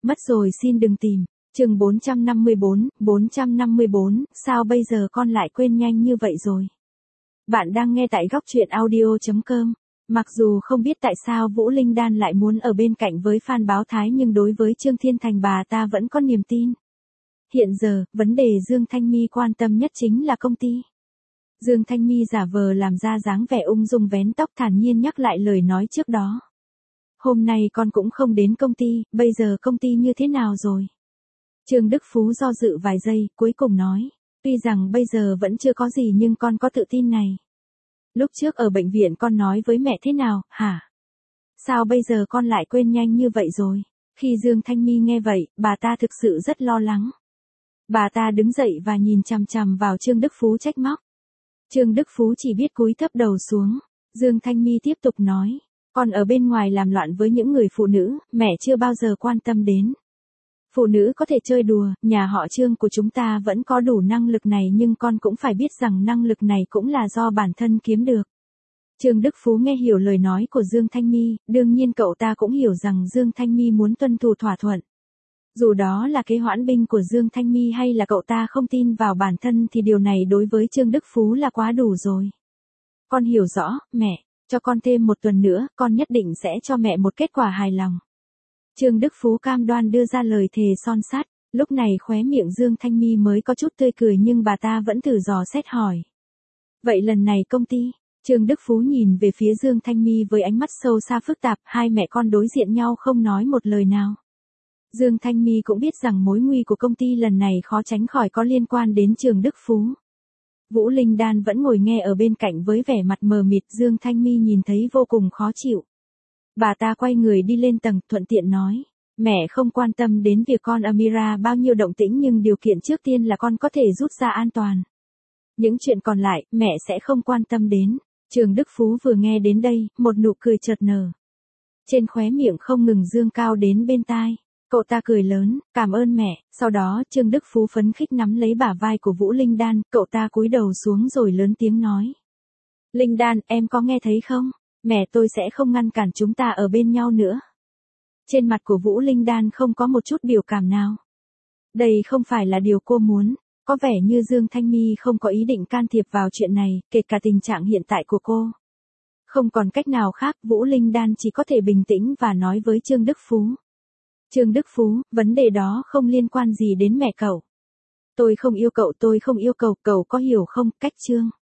Mất rồi xin đừng tìm. Chương 454, sao bây giờ con lại quên nhanh như vậy rồi? Bạn đang nghe tại góc truyện audio.com. Mặc dù không biết tại sao Vũ Linh Đan lại muốn ở bên cạnh với Phan Báo Thái nhưng đối với Trương Thiên Thành bà ta vẫn có niềm tin. Hiện giờ, vấn đề Dương Thanh My quan tâm nhất chính là công ty. Dương Thanh My giả vờ làm ra dáng vẻ ung dung vén tóc thản nhiên nhắc lại lời nói trước đó. Hôm nay con cũng không đến công ty, bây giờ công ty như thế nào rồi? Trương Đức Phú do dự vài giây, cuối cùng nói, tuy rằng bây giờ vẫn chưa có gì nhưng con có tự tin này. Lúc trước ở bệnh viện con nói với mẹ thế nào, hả? Sao bây giờ con lại quên nhanh như vậy rồi? Khi Dương Thanh My nghe vậy, bà ta thực sự rất lo lắng. Bà ta đứng dậy và nhìn chằm chằm vào Trương Đức Phú trách móc. Trương Đức Phú chỉ biết cúi thấp đầu xuống. Dương Thanh My tiếp tục nói, con ở bên ngoài làm loạn với những người phụ nữ, mẹ chưa bao giờ quan tâm đến. Phụ nữ có thể chơi đùa, nhà họ Trương của chúng ta vẫn có đủ năng lực này nhưng con cũng phải biết rằng năng lực này cũng là do bản thân kiếm được. Trương Đức Phú nghe hiểu lời nói của Dương Thanh My, đương nhiên cậu ta cũng hiểu rằng Dương Thanh My muốn tuân thủ thỏa thuận. Dù đó là kế hoãn binh của Dương Thanh My hay là cậu ta không tin vào bản thân thì điều này đối với Trương Đức Phú là quá đủ rồi. Con hiểu rõ, mẹ, cho con thêm một tuần nữa, con nhất định sẽ cho mẹ một kết quả hài lòng. Trương Đức Phú cam đoan đưa ra lời thề son sắt, lúc này khóe miệng Dương Thanh My mới có chút tươi cười nhưng bà ta vẫn thử dò xét hỏi. Vậy lần này công ty, Trương Đức Phú nhìn về phía Dương Thanh My với ánh mắt sâu xa phức tạp, hai mẹ con đối diện nhau không nói một lời nào. Dương Thanh My cũng biết rằng mối nguy của công ty lần này khó tránh khỏi có liên quan đến Trương Đức Phú. Vũ Linh Đan vẫn ngồi nghe ở bên cạnh với vẻ mặt mờ mịt, Dương Thanh My nhìn thấy vô cùng khó chịu. Bà ta quay người đi lên tầng, thuận tiện nói, mẹ không quan tâm đến việc con Amira bao nhiêu động tĩnh nhưng điều kiện trước tiên là con có thể rút ra an toàn. Những chuyện còn lại, mẹ sẽ không quan tâm đến. Trương Đức Phú vừa nghe đến đây, một nụ cười chợt nở. Trên khóe miệng không ngừng dương cao đến bên tai. Cậu ta cười lớn, cảm ơn mẹ, sau đó Trương Đức Phú phấn khích nắm lấy bả vai của Vũ Linh Đan, cậu ta cúi đầu xuống rồi lớn tiếng nói. Linh Đan, em có nghe thấy không? Mẹ tôi sẽ không ngăn cản chúng ta ở bên nhau nữa. Trên mặt của Vũ Linh Đan không có một chút biểu cảm nào. Đây không phải là điều cô muốn, có vẻ như Dương Thanh My không có ý định can thiệp vào chuyện này, kể cả tình trạng hiện tại của cô. Không còn cách nào khác, Vũ Linh Đan chỉ có thể bình tĩnh và nói với Trương Đức Phú. Trương Đức Phú, vấn đề đó không liên quan gì đến mẹ cậu. Tôi không yêu cậu, cậu có hiểu không, cách Trương.